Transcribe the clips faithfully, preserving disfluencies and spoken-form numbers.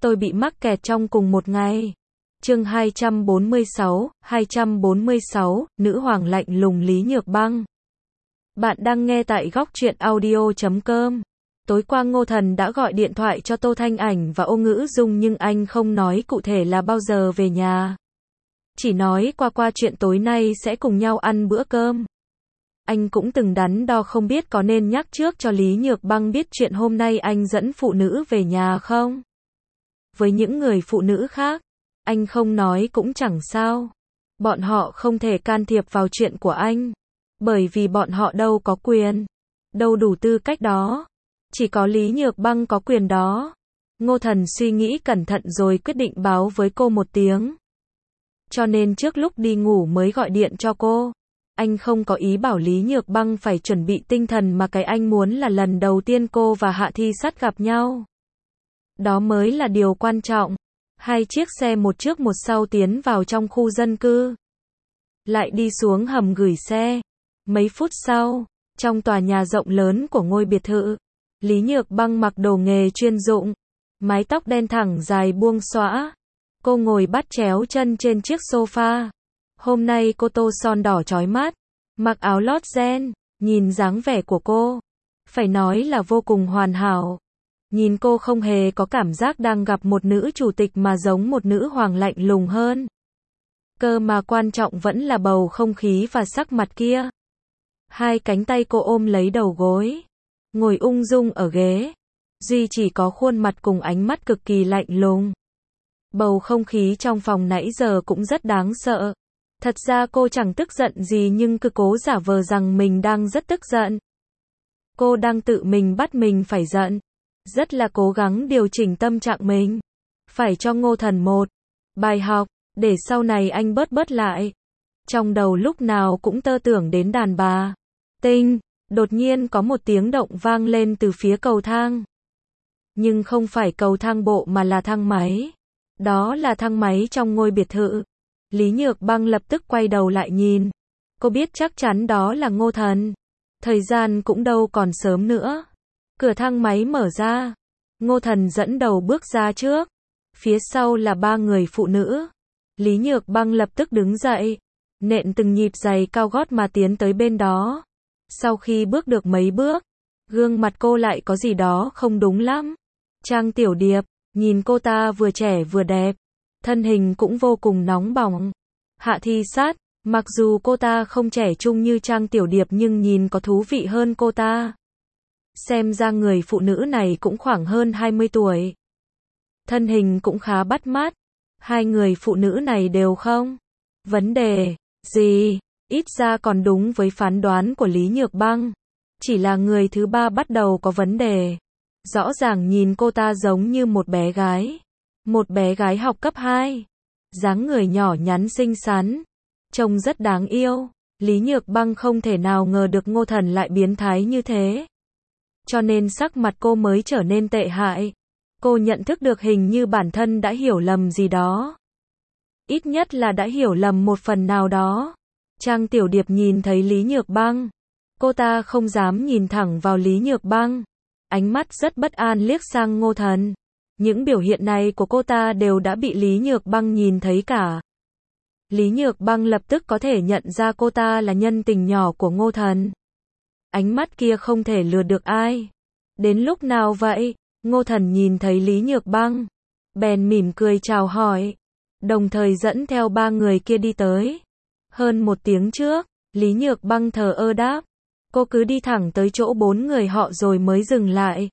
tôi bị mắc kẹt trong cùng một ngày. Chương hai trăm bốn mươi sáu, hai trăm bốn mươi sáu, nữ hoàng lạnh lùng Lý Nhược Băng. Bạn đang nghe tại góc truyện audio chấm com. Tối qua Ngô Thần đã gọi điện thoại cho Tô Thanh Ảnh và Ô Ngữ Dung nhưng anh không nói cụ thể là bao giờ về nhà. Chỉ nói qua qua chuyện tối nay sẽ cùng nhau ăn bữa cơm. Anh cũng từng đắn đo không biết có nên nhắc trước cho Lý Nhược Băng biết chuyện hôm nay anh dẫn phụ nữ về nhà không. Với những người phụ nữ khác, anh không nói cũng chẳng sao. Bọn họ không thể can thiệp vào chuyện của anh. Bởi vì bọn họ đâu có quyền, đâu đủ tư cách đó. Chỉ có Lý Nhược Băng có quyền đó. Ngô Thần suy nghĩ cẩn thận rồi quyết định báo với cô một tiếng. Cho nên trước lúc đi ngủ mới gọi điện cho cô. Anh không có ý bảo Lý Nhược Băng phải chuẩn bị tinh thần mà cái anh muốn là lần đầu tiên cô và Hạ Thi Sắt gặp nhau. Đó mới là điều quan trọng. Hai chiếc xe một trước một sau tiến vào trong khu dân cư. Lại đi xuống hầm gửi xe. Mấy phút sau, trong tòa nhà rộng lớn của ngôi biệt thự, Lý Nhược Băng mặc đồ nghề chuyên dụng, mái tóc đen thẳng dài buông xõa. Cô ngồi bắt chéo chân trên chiếc sofa. Hôm nay cô tô son đỏ chói mắt, mặc áo lót ren, nhìn dáng vẻ của cô, phải nói là vô cùng hoàn hảo. Nhìn cô không hề có cảm giác đang gặp một nữ chủ tịch mà giống một nữ hoàng lạnh lùng hơn. Cơ mà quan trọng vẫn là bầu không khí và sắc mặt kia. Hai cánh tay cô ôm lấy đầu gối, ngồi ung dung ở ghế, duy chỉ có khuôn mặt cùng ánh mắt cực kỳ lạnh lùng. Bầu không khí trong phòng nãy giờ cũng rất đáng sợ. Thật ra cô chẳng tức giận gì nhưng cứ cố giả vờ rằng mình đang rất tức giận. Cô đang tự mình bắt mình phải giận. Rất là cố gắng điều chỉnh tâm trạng mình. Phải cho Ngô Thần một bài học, để sau này anh bớt bớt lại. Trong đầu lúc nào cũng tơ tưởng đến đàn bà. Tinh, đột nhiên có một tiếng động vang lên từ phía cầu thang. Nhưng không phải cầu thang bộ mà là thang máy. Đó là thang máy trong ngôi biệt thự. Lý Nhược Băng lập tức quay đầu lại nhìn. Cô biết chắc chắn đó là Ngô Thần. Thời gian cũng đâu còn sớm nữa. Cửa thang máy mở ra. Ngô Thần dẫn đầu bước ra trước. Phía sau là ba người phụ nữ. Lý Nhược Băng lập tức đứng dậy, nện từng nhịp giày cao gót mà tiến tới bên đó. Sau khi bước được mấy bước, gương mặt cô lại có gì đó không đúng lắm. Trang Tiểu Điệp, nhìn cô ta vừa trẻ vừa đẹp, thân hình cũng vô cùng nóng bỏng. Hạ Thi Sát, mặc dù cô ta không trẻ trung như Trang Tiểu Điệp nhưng nhìn có thú vị hơn cô ta. Xem ra người phụ nữ này cũng khoảng hơn hai mươi tuổi. Thân hình cũng khá bắt mắt. Hai người phụ nữ này đều không vấn đề gì, ít ra còn đúng với phán đoán của Lý Nhược Băng. Chỉ là người thứ ba bắt đầu có vấn đề. Rõ ràng nhìn cô ta giống như một bé gái. Một bé gái học cấp hai. Dáng người nhỏ nhắn xinh xắn. Trông rất đáng yêu. Lý Nhược Băng không thể nào ngờ được Ngô Thần lại biến thái như thế. Cho nên sắc mặt cô mới trở nên tệ hại. Cô nhận thức được hình như bản thân đã hiểu lầm gì đó. Ít nhất là đã hiểu lầm một phần nào đó. Trang Tiểu Điệp nhìn thấy Lý Nhược Băng. Cô ta không dám nhìn thẳng vào Lý Nhược Băng. Ánh mắt rất bất an liếc sang Ngô Thần. Những biểu hiện này của cô ta đều đã bị Lý Nhược Băng nhìn thấy cả. Lý Nhược Băng lập tức có thể nhận ra cô ta là nhân tình nhỏ của Ngô Thần. Ánh mắt kia không thể lừa được ai. Đến lúc nào vậy? Ngô Thần nhìn thấy Lý Nhược Băng, bèn mỉm cười chào hỏi, đồng thời dẫn theo ba người kia đi tới. Hơn một tiếng trước, Lý Nhược Băng thờ ơ đáp, cô cứ đi thẳng tới chỗ bốn người họ rồi mới dừng lại.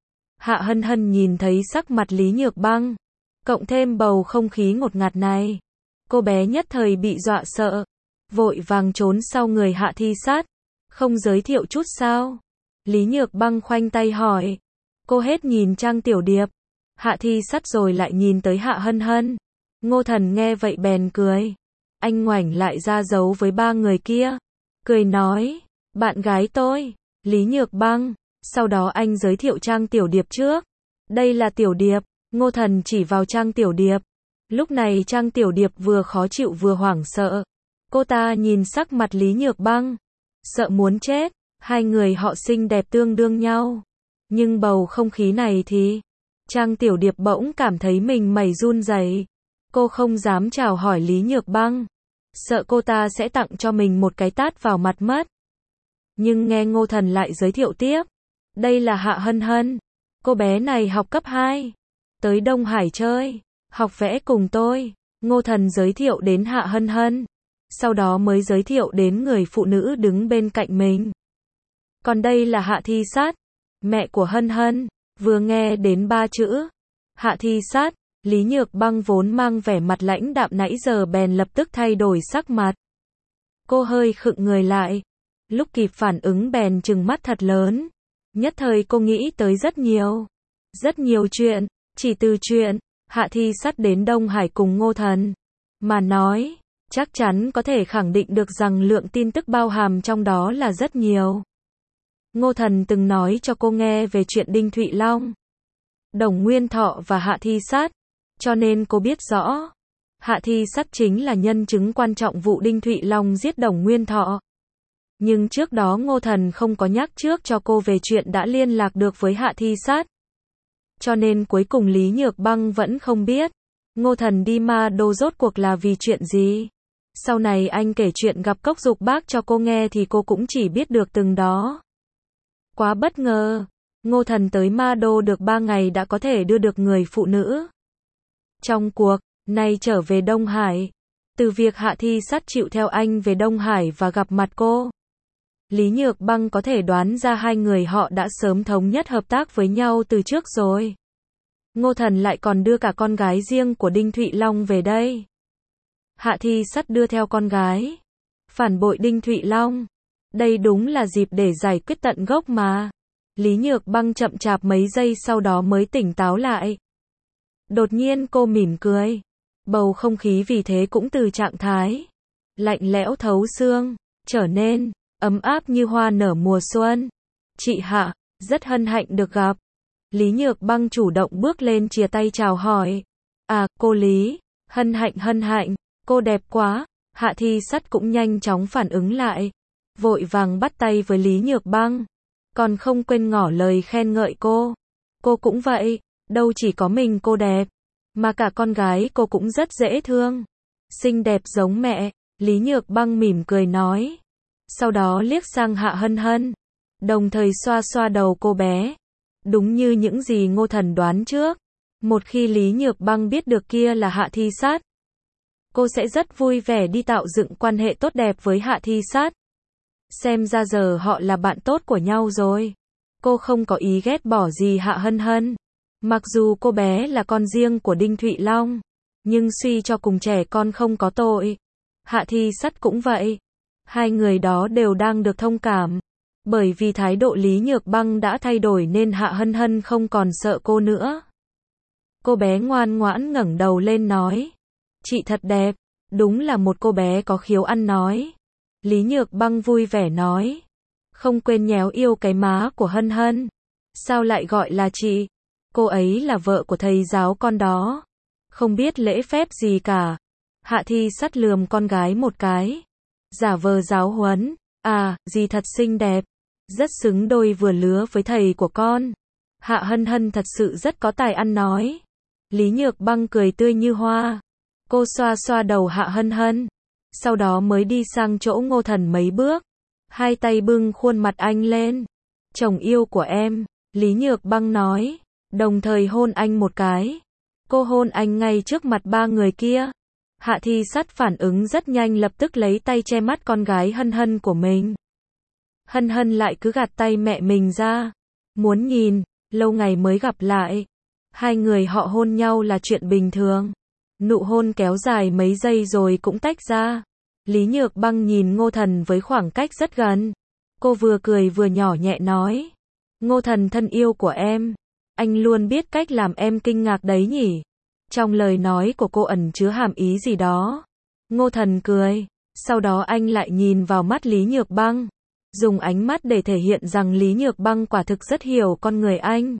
Hạ Hân Hân nhìn thấy sắc mặt Lý Nhược Băng, cộng thêm bầu không khí ngột ngạt này, cô bé nhất thời bị dọa sợ, vội vàng trốn sau người Hạ Thi Sát. Không giới thiệu chút sao? Lý Nhược Băng khoanh tay hỏi. Cô hết nhìn Trang Tiểu Điệp, Hạ Thi Sắt rồi lại nhìn tới Hạ Hân Hân. Ngô Thần nghe vậy bèn cười. Anh ngoảnh lại ra giấu với ba người kia. Cười nói, bạn gái tôi, Lý Nhược Băng. Sau đó anh giới thiệu Trang Tiểu Điệp trước. Đây là Tiểu Điệp. Ngô Thần chỉ vào Trang Tiểu Điệp. Lúc này Trang Tiểu Điệp vừa khó chịu vừa hoảng sợ. Cô ta nhìn sắc mặt Lý Nhược Băng, sợ muốn chết. Hai người họ xinh đẹp tương đương nhau. Nhưng bầu không khí này thì Trang Tiểu Điệp bỗng cảm thấy mình mẩy run rẩy. Cô không dám chào hỏi Lý Nhược Băng, sợ cô ta sẽ tặng cho mình một cái tát vào mặt mất. Nhưng nghe Ngô Thần lại giới thiệu tiếp. Đây là Hạ Hân Hân. Cô bé này học cấp hai. Tới Đông Hải chơi. Học vẽ cùng tôi. Ngô Thần giới thiệu đến Hạ Hân Hân. Sau đó mới giới thiệu đến người phụ nữ đứng bên cạnh mình. Còn đây là Hạ Thi Sát, mẹ của Hân Hân. Vừa nghe đến ba chữ Hạ Thi Sát, Lý Nhược Băng vốn mang vẻ mặt lãnh đạm nãy giờ bèn lập tức thay đổi sắc mặt. Cô hơi khựng người lại. Lúc kịp phản ứng bèn trừng mắt thật lớn. Nhất thời cô nghĩ tới rất nhiều. Rất nhiều chuyện. Chỉ từ chuyện Hạ Thi Sát đến Đông Hải cùng Ngô Thần mà nói, chắc chắn có thể khẳng định được rằng lượng tin tức bao hàm trong đó là rất nhiều. Ngô Thần từng nói cho cô nghe về chuyện Đinh Thụy Long, Đồng Nguyên Thọ và Hạ Thi Sát, cho nên cô biết rõ. Hạ Thi Sát chính là nhân chứng quan trọng vụ Đinh Thụy Long giết Đồng Nguyên Thọ. Nhưng trước đó Ngô Thần không có nhắc trước cho cô về chuyện đã liên lạc được với Hạ Thi Sát. Cho nên cuối cùng Lý Nhược Băng vẫn không biết. Ngô Thần đi Ma Đô rốt cuộc là vì chuyện gì. Sau này anh kể chuyện gặp Cốc Dục Bác cho cô nghe thì cô cũng chỉ biết được từng đó. Quá bất ngờ. Ngô Thần tới Ma Đô được ba ngày đã có thể đưa được người phụ nữ trong cuộc này trở về Đông Hải. Từ việc Hạ Thi Sát chịu theo anh về Đông Hải và gặp mặt cô, Lý Nhược Băng có thể đoán ra hai người họ đã sớm thống nhất hợp tác với nhau từ trước rồi. Ngô Thần lại còn đưa cả con gái riêng của Đinh Thụy Long về đây. Hạ Thi Sát đưa theo con gái, phản bội Đinh Thụy Long. Đây đúng là dịp để giải quyết tận gốc mà. Lý Nhược Băng chậm chạp mấy giây sau đó mới tỉnh táo lại. Đột nhiên cô mỉm cười. Bầu không khí vì thế cũng từ trạng thái lạnh lẽo thấu xương trở nên ấm áp như hoa nở mùa xuân. Chị Hạ, rất hân hạnh được gặp. Lý Nhược Băng chủ động bước lên chìa tay chào hỏi. À, cô Lý, hân hạnh hân hạnh, cô đẹp quá. Hạ Thi Sát cũng nhanh chóng phản ứng lại, vội vàng bắt tay với Lý Nhược Băng, còn không quên ngỏ lời khen ngợi cô. Cô cũng vậy, đâu chỉ có mình cô đẹp, mà cả con gái cô cũng rất dễ thương, xinh đẹp giống mẹ. Lý Nhược Băng mỉm cười nói, sau đó liếc sang Hạ Hân Hân, đồng thời xoa xoa đầu cô bé. Đúng như những gì Ngô Thần đoán trước, một khi Lý Nhược Băng biết được kia là Hạ Thi Sát, cô sẽ rất vui vẻ đi tạo dựng quan hệ tốt đẹp với Hạ Thi Sát. Xem ra giờ họ là bạn tốt của nhau rồi. Cô không có ý ghét bỏ gì Hạ Hân Hân. Mặc dù cô bé là con riêng của Đinh Thụy Long, nhưng suy cho cùng trẻ con không có tội. Hạ Thi Sát cũng vậy. Hai người đó đều đang được thông cảm. Bởi vì thái độ Lý Nhược Băng đã thay đổi nên Hạ Hân Hân không còn sợ cô nữa. Cô bé ngoan ngoãn ngẩng đầu lên nói, chị thật đẹp, đúng là một cô bé có khiếu ăn nói. Lý Nhược Băng vui vẻ nói, không quên nhéo yêu cái má của Hân Hân. Sao lại gọi là chị? Cô ấy là vợ của thầy giáo con đó, không biết lễ phép gì cả. Hạ Thi Sát lườm con gái một cái, giả vờ giáo huấn, à, dì thật xinh đẹp, rất xứng đôi vừa lứa với thầy của con. Hạ Hân Hân thật sự rất có tài ăn nói. Lý Nhược Băng cười tươi như hoa. Cô xoa xoa đầu Hạ Hân Hân, sau đó mới đi sang chỗ Ngô Thần mấy bước, hai tay bưng khuôn mặt anh lên. Chồng yêu của em, Lý Nhược Băng nói, đồng thời hôn anh một cái. Cô hôn anh ngay trước mặt ba người kia. Hạ Thi Sát phản ứng rất nhanh, lập tức lấy tay che mắt con gái Hân Hân của mình. Hân Hân lại cứ gạt tay mẹ mình ra, muốn nhìn. Lâu ngày mới gặp lại, hai người họ hôn nhau là chuyện bình thường. Nụ hôn kéo dài mấy giây rồi cũng tách ra. Lý Nhược Băng nhìn Ngô Thần với khoảng cách rất gần. Cô vừa cười vừa nhỏ nhẹ nói, Ngô Thần thân yêu của em, anh luôn biết cách làm em kinh ngạc đấy nhỉ. Trong lời nói của cô ẩn chứa hàm ý gì đó. Ngô Thần cười, sau đó anh lại nhìn vào mắt Lý Nhược Băng, dùng ánh mắt để thể hiện rằng Lý Nhược Băng quả thực rất hiểu con người anh.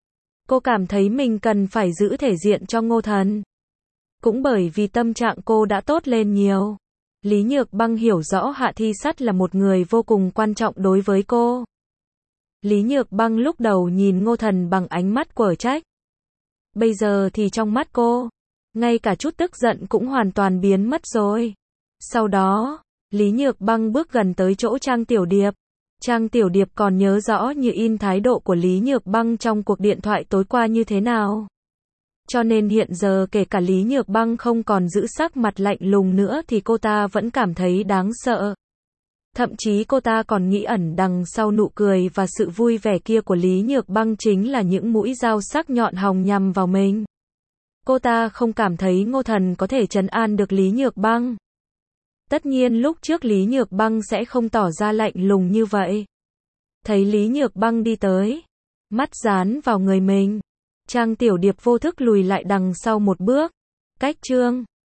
Cô cảm thấy mình cần phải giữ thể diện cho Ngô Thần. Cũng bởi vì tâm trạng cô đã tốt lên nhiều. Lý Nhược Băng hiểu rõ Hạ Thi Sát là một người vô cùng quan trọng đối với cô. Lý Nhược Băng lúc đầu nhìn Ngô Thần bằng ánh mắt quở trách. bây giờ thì trong mắt cô, ngay cả chút tức giận cũng hoàn toàn biến mất rồi. Sau đó, Lý Nhược Băng bước gần tới chỗ Trang Tiểu Điệp. Trang Tiểu Điệp còn nhớ rõ như in thái độ của Lý Nhược Băng trong cuộc điện thoại tối qua như thế nào. Cho nên hiện giờ kể cả Lý Nhược Băng không còn giữ sắc mặt lạnh lùng nữa thì cô ta vẫn cảm thấy đáng sợ. Thậm chí cô ta còn nghĩ ẩn đằng sau nụ cười và sự vui vẻ kia của Lý Nhược Băng chính là những mũi dao sắc nhọn hồng nhằm vào mình. Cô ta không cảm thấy Ngô Thần có thể trấn an được Lý Nhược Băng. Tất nhiên lúc trước Lý Nhược Băng sẽ không tỏ ra lạnh lùng như vậy. Thấy Lý Nhược Băng đi tới, mắt dán vào người mình, Trang Tiểu Điệp vô thức lùi lại đằng sau một bước. Cách Trương